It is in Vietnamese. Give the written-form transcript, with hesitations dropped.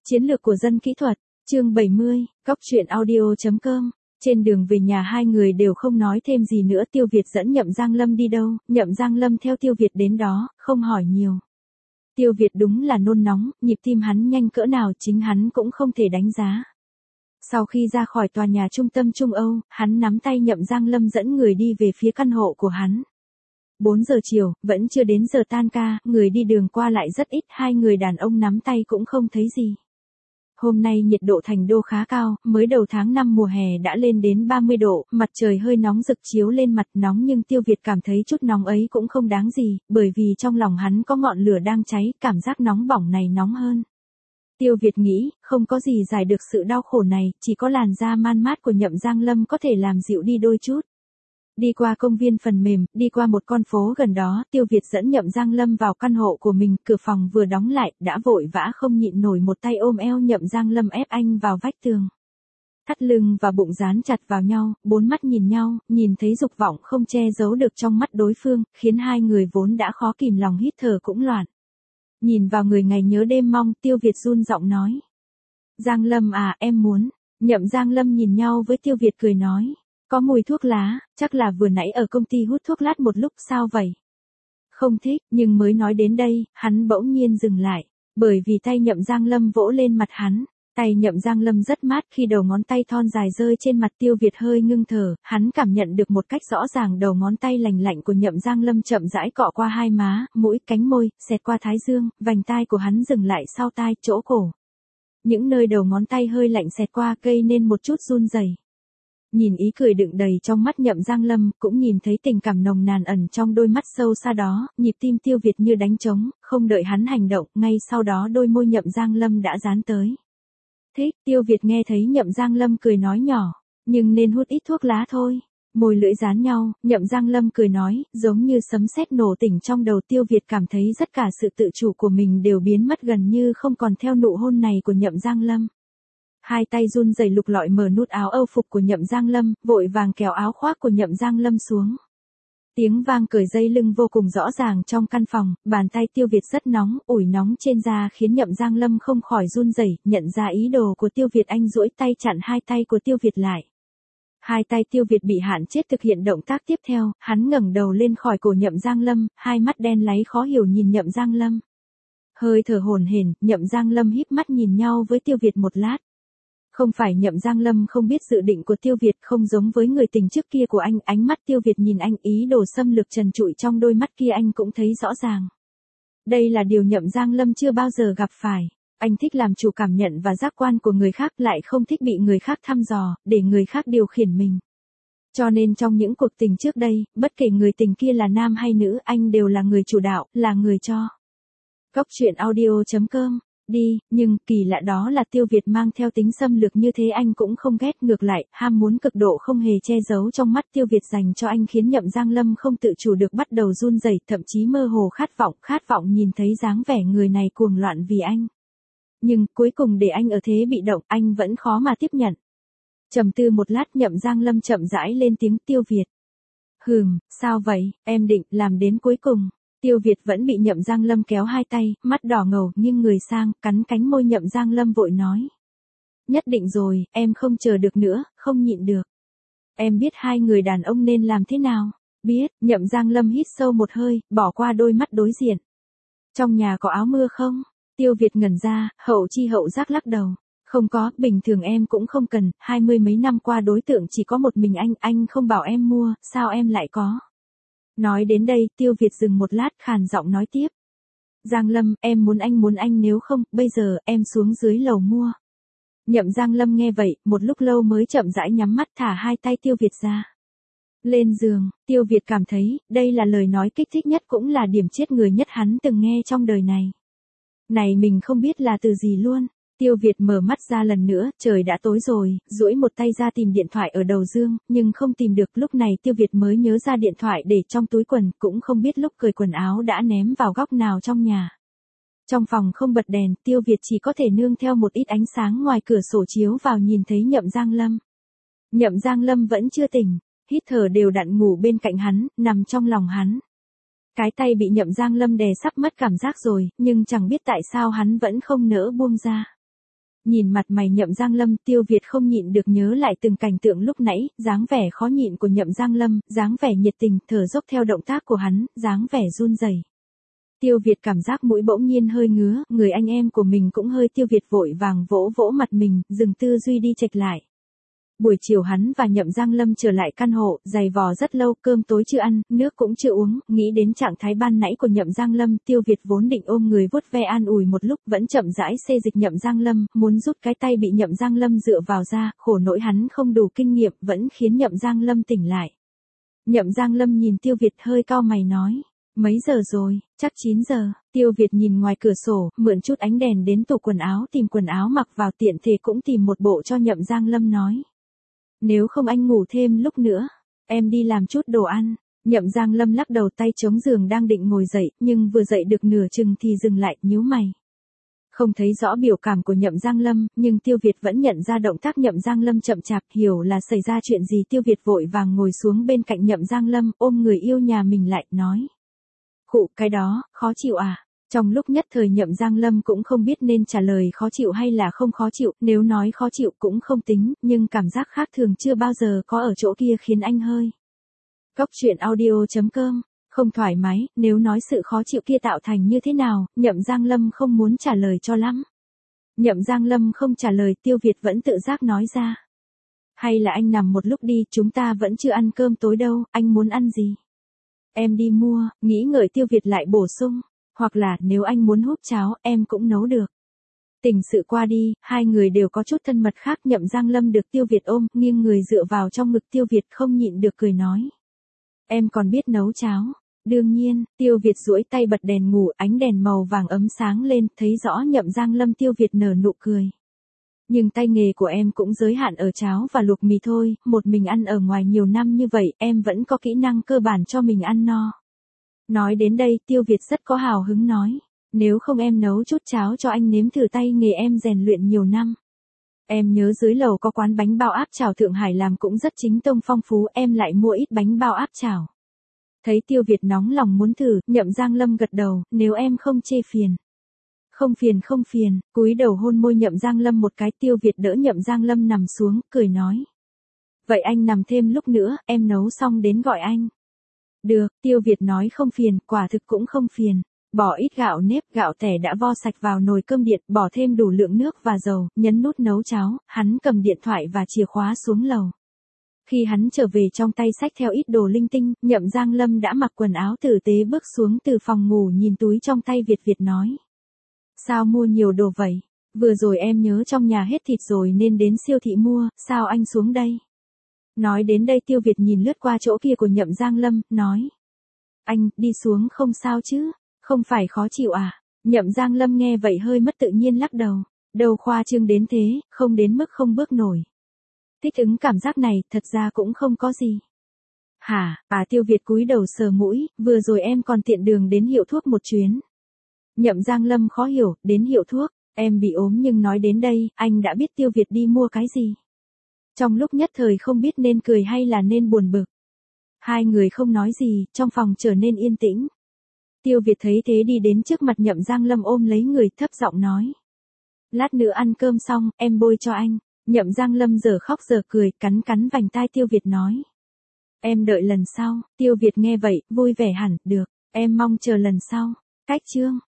Chiến lược của dân kỹ thuật, chương 70, Góc truyện audio.com. Trên đường về nhà hai người đều không nói thêm gì nữa. Tiêu Việt dẫn Nhậm Giang Lâm đi đâu, Nhậm Giang Lâm theo Tiêu Việt đến đó, không hỏi nhiều. Tiêu Việt đúng là nôn nóng, nhịp tim hắn nhanh cỡ nào chính hắn cũng không thể đánh giá. Sau khi ra khỏi tòa nhà trung tâm Trung Âu, hắn nắm tay Nhậm Giang Lâm dẫn người đi về phía căn hộ của hắn. 4 giờ chiều, vẫn chưa đến giờ tan ca, người đi đường qua lại rất ít, hai người đàn ông nắm tay cũng không thấy gì. Hôm nay nhiệt độ thành đô khá cao, mới đầu tháng 5 mùa hè đã lên đến 30 độ, mặt trời hơi nóng rực chiếu lên mặt nóng, nhưng Tiêu Việt cảm thấy chút nóng ấy cũng không đáng gì, bởi vì trong lòng hắn có ngọn lửa đang cháy, cảm giác nóng bỏng này nóng hơn. Tiêu Việt nghĩ, không có gì giải được sự đau khổ này, chỉ có làn da man mát của Nhậm Giang Lâm có thể làm dịu đi đôi chút. Đi qua công viên phần mềm, đi qua một con phố gần đó, Tiêu Việt dẫn Nhậm Giang Lâm vào căn hộ của mình, cửa phòng vừa đóng lại, đã vội vã không nhịn nổi một tay ôm eo Nhậm Giang Lâm ép anh vào vách tường. Thắt lưng và bụng dán chặt vào nhau, bốn mắt nhìn nhau, nhìn thấy dục vọng không che giấu được trong mắt đối phương, khiến hai người vốn đã khó kìm lòng hít thở cũng loạn. Nhìn vào người ngày nhớ đêm mong, Tiêu Việt run giọng nói. Giang Lâm à, em muốn. Nhậm Giang Lâm nhìn nhau với Tiêu Việt cười nói. Có mùi thuốc lá, chắc là vừa nãy ở công ty hút thuốc lát một lúc sao vậy? Không thích, nhưng mới nói đến đây, hắn bỗng nhiên dừng lại, bởi vì tay Nhậm Giang Lâm vỗ lên mặt hắn. Tay Nhậm Giang Lâm rất mát, khi đầu ngón tay thon dài rơi trên mặt Tiêu Việt hơi ngưng thở, hắn cảm nhận được một cách rõ ràng đầu ngón tay lành lạnh của Nhậm Giang Lâm chậm rãi cọ qua hai má, mũi, cánh môi, xẹt qua thái dương, vành tai của hắn dừng lại sau tai, chỗ cổ. Những nơi đầu ngón tay hơi lạnh xẹt qua gây nên một chút run rẩy. Nhìn ý cười đựng đầy trong mắt Nhậm Giang Lâm, cũng nhìn thấy tình cảm nồng nàn ẩn trong đôi mắt sâu xa đó, nhịp tim Tiêu Việt như đánh trống, không đợi hắn hành động, ngay sau đó đôi môi Nhậm Giang Lâm đã dán tới. Thích, Tiêu Việt nghe thấy Nhậm Giang Lâm cười nói nhỏ, nhưng nên hút ít thuốc lá thôi. Môi lưỡi dán nhau, Nhậm Giang Lâm cười nói, giống như sấm sét nổ tỉnh trong đầu. Tiêu Việt cảm thấy tất cả sự tự chủ của mình đều biến mất gần như không còn theo nụ hôn này của Nhậm Giang Lâm. Hai tay run rẩy lục lọi mở nút áo âu phục của Nhậm Giang Lâm, vội vàng kéo áo khoác của Nhậm Giang Lâm xuống. Tiếng vang cởi dây lưng vô cùng rõ ràng trong căn phòng, bàn tay Tiêu Việt rất nóng, ủi nóng trên da khiến Nhậm Giang Lâm không khỏi run rẩy, nhận ra ý đồ của Tiêu Việt, anh duỗi tay chặn hai tay của Tiêu Việt lại. Hai tay Tiêu Việt bị hạn chế thực hiện động tác tiếp theo, hắn ngẩng đầu lên khỏi cổ Nhậm Giang Lâm, hai mắt đen láy khó hiểu nhìn Nhậm Giang Lâm. Hơi thở hổn hển, Nhậm Giang Lâm híp mắt nhìn nhau với Tiêu Việt một lát. Không phải Nhậm Giang Lâm không biết dự định của Tiêu Việt, không giống với người tình trước kia của anh, ánh mắt Tiêu Việt nhìn anh, ý đồ xâm lược trần trụi trong đôi mắt kia anh cũng thấy rõ ràng. Đây là điều Nhậm Giang Lâm chưa bao giờ gặp phải. Anh thích làm chủ cảm nhận và giác quan của người khác, lại không thích bị người khác thăm dò, để người khác điều khiển mình. Cho nên trong những cuộc tình trước đây, bất kể người tình kia là nam hay nữ, anh đều là người chủ đạo, là người cho. Góc truyện audio.com. Đi, nhưng kỳ lạ đó là Tiêu Việt mang theo tính xâm lược như thế anh cũng không ghét, ngược lại, ham muốn cực độ không hề che giấu trong mắt Tiêu Việt dành cho anh khiến Nhậm Giang Lâm không tự chủ được bắt đầu run rẩy, thậm chí mơ hồ khát vọng nhìn thấy dáng vẻ người này cuồng loạn vì anh. Nhưng cuối cùng để anh ở thế bị động, anh vẫn khó mà tiếp nhận. Trầm tư một lát, Nhậm Giang Lâm chậm rãi lên tiếng. Tiêu Việt. Sao vậy, em định làm đến cuối cùng. Tiêu Việt vẫn bị Nhậm Giang Lâm kéo hai tay, mắt đỏ ngầu, nghiêng người sang, cắn cánh môi. Nhậm Giang Lâm vội nói. Nhất định rồi, em không chờ được nữa, không nhịn được. Em biết hai người đàn ông nên làm thế nào. Biết, Nhậm Giang Lâm hít sâu một hơi, bỏ qua đôi mắt đối diện. Trong nhà có áo mưa không? Tiêu Việt ngẩn ra, hậu chi hậu giác lắc đầu. Không có, bình thường em cũng không cần, 20 mấy năm qua đối tượng chỉ có một mình anh không bảo em mua, sao em lại có? Nói đến đây, Tiêu Việt dừng một lát, khàn giọng nói tiếp. Giang Lâm, em muốn anh, nếu không, bây giờ, em xuống dưới lầu mua. Nhậm Giang Lâm nghe vậy, một lúc lâu mới chậm rãi nhắm mắt thả hai tay Tiêu Việt ra. Lên giường, Tiêu Việt cảm thấy, đây là lời nói kích thích nhất cũng là điểm chết người nhất hắn từng nghe trong đời này. Này mình không biết là từ gì luôn. Tiêu Việt mở mắt ra lần nữa, trời đã tối rồi, duỗi một tay ra tìm điện thoại ở đầu giường, nhưng không tìm được. Lúc này Tiêu Việt mới nhớ ra điện thoại để trong túi quần, cũng không biết lúc cởi quần áo đã ném vào góc nào trong nhà. Trong phòng không bật đèn, Tiêu Việt chỉ có thể nương theo một ít ánh sáng ngoài cửa sổ chiếu vào nhìn thấy Nhậm Giang Lâm. Nhậm Giang Lâm vẫn chưa tỉnh, hít thở đều đặn ngủ bên cạnh hắn, nằm trong lòng hắn. Cái tay bị Nhậm Giang Lâm đè sắp mất cảm giác rồi, nhưng chẳng biết tại sao hắn vẫn không nỡ buông ra. Nhìn mặt mày Nhậm Giang Lâm, Tiêu Việt không nhịn được nhớ lại từng cảnh tượng lúc nãy, dáng vẻ khó nhịn của Nhậm Giang Lâm, dáng vẻ nhiệt tình, thở dốc theo động tác của hắn, dáng vẻ run rẩy. Tiêu Việt cảm giác mũi bỗng nhiên hơi ngứa, người anh em của mình cũng hơi. Tiêu Việt vội vàng vỗ vỗ mặt mình, dừng tư duy đi chệch lại. Buổi chiều hắn và Nhậm Giang Lâm trở lại căn hộ, giày vò rất lâu, cơm tối chưa ăn, nước cũng chưa uống, nghĩ đến trạng thái ban nãy của Nhậm Giang Lâm, Tiêu Việt vốn định ôm người vuốt ve an ủi một lúc, vẫn chậm rãi xê dịch Nhậm Giang Lâm, muốn rút cái tay bị Nhậm Giang Lâm dựa vào ra, khổ nỗi hắn không đủ kinh nghiệm, vẫn khiến Nhậm Giang Lâm tỉnh lại. Nhậm Giang Lâm nhìn Tiêu Việt hơi cau mày nói, mấy giờ rồi, chắc 9 giờ, Tiêu Việt nhìn ngoài cửa sổ, mượn chút ánh đèn đến tủ quần áo tìm quần áo mặc vào, tiện thể cũng tìm một bộ cho Nhậm Giang Lâm nói. Nếu không anh ngủ thêm lúc nữa, em đi làm chút đồ ăn. Nhậm Giang Lâm lắc đầu, tay chống giường đang định ngồi dậy, nhưng vừa dậy được nửa chừng thì dừng lại, nhíu mày. Không thấy rõ biểu cảm của Nhậm Giang Lâm, nhưng Tiêu Việt vẫn nhận ra động tác Nhậm Giang Lâm chậm chạp, hiểu là xảy ra chuyện gì. Tiêu Việt vội vàng ngồi xuống bên cạnh Nhậm Giang Lâm, ôm người yêu nhà mình lại, nói. Khụ, cái đó, khó chịu à? Trong lúc nhất thời Nhậm Giang Lâm cũng không biết nên trả lời khó chịu hay là không khó chịu, nếu nói khó chịu cũng không tính, nhưng cảm giác khác thường chưa bao giờ có ở chỗ kia khiến anh hơi. Góc truyện audio.com, không thoải mái, nếu nói sự khó chịu kia tạo thành như thế nào, Nhậm Giang Lâm không muốn trả lời cho lắm. Nhậm Giang Lâm không trả lời, Tiêu Việt vẫn tự giác nói ra. Hay là anh nằm một lúc đi, chúng ta vẫn chưa ăn cơm tối đâu, anh muốn ăn gì? Em đi mua, nghĩ ngợi Tiêu Việt lại bổ sung. Hoặc là, nếu anh muốn húp cháo, em cũng nấu được. Tình sự qua đi, hai người đều có chút thân mật khác. Nhậm Giang Lâm được Tiêu Việt ôm, nghiêng người dựa vào trong ngực Tiêu Việt, không nhịn được cười nói. Em còn biết nấu cháo. Đương nhiên, Tiêu Việt duỗi tay bật đèn ngủ, ánh đèn màu vàng ấm sáng lên, thấy rõ Nhậm Giang Lâm. Tiêu Việt nở nụ cười. Nhưng tay nghề của em cũng giới hạn ở cháo và luộc mì thôi, một mình ăn ở ngoài nhiều năm như vậy, em vẫn có kỹ năng cơ bản cho mình ăn no. Nói đến đây, Tiêu Việt rất có hào hứng nói, nếu không em nấu chút cháo cho anh nếm thử, tay nghề em rèn luyện nhiều năm. Em nhớ dưới lầu có quán bánh bao áp chảo Thượng Hải làm cũng rất chính tông phong phú, em lại mua ít bánh bao áp chảo. Thấy Tiêu Việt nóng lòng muốn thử, Nhậm Giang Lâm gật đầu, nếu em không chê phiền. Không phiền, cúi đầu hôn môi Nhậm Giang Lâm một cái. Tiêu Việt đỡ Nhậm Giang Lâm nằm xuống, cười nói. Vậy anh nằm thêm lúc nữa, em nấu xong đến gọi anh. Được, Tiêu Việt nói không phiền, quả thực cũng không phiền. Bỏ ít gạo nếp, gạo tẻ đã vo sạch vào nồi cơm điện, bỏ thêm đủ lượng nước và dầu, nhấn nút nấu cháo, hắn cầm điện thoại và chìa khóa xuống lầu. Khi hắn trở về trong tay xách theo ít đồ linh tinh, Nhậm Giang Lâm đã mặc quần áo tử tế bước xuống từ phòng ngủ, nhìn túi trong tay Việt nói. Sao mua nhiều đồ vậy? Vừa rồi em nhớ trong nhà hết thịt rồi nên đến siêu thị mua, sao anh xuống đây? Nói đến đây Tiêu Việt nhìn lướt qua chỗ kia của Nhậm Giang Lâm, nói. Anh, đi xuống không sao chứ? Không phải khó chịu à? Nhậm Giang Lâm nghe vậy hơi mất tự nhiên lắc đầu. Đâu khoa trương đến thế, không đến mức không bước nổi. Thích ứng cảm giác này, thật ra cũng không có gì. Hả, Tiêu Việt cúi đầu sờ mũi, vừa rồi em còn tiện đường đến hiệu thuốc một chuyến. Nhậm Giang Lâm khó hiểu, đến hiệu thuốc, em bị ốm nhưng nói đến đây, anh đã biết Tiêu Việt đi mua cái gì. Trong lúc nhất thời không biết nên cười hay là nên buồn bực. Hai người không nói gì, trong phòng trở nên yên tĩnh. Tiêu Việt thấy thế đi đến trước mặt Nhậm Giang Lâm ôm lấy người, thấp giọng nói. Lát nữa ăn cơm xong, em bôi cho anh. Nhậm Giang Lâm giờ khóc giờ cười, cắn vành tai Tiêu Việt nói. Em đợi lần sau. Tiêu Việt nghe vậy, vui vẻ hẳn, được, em mong chờ lần sau. Cách chương.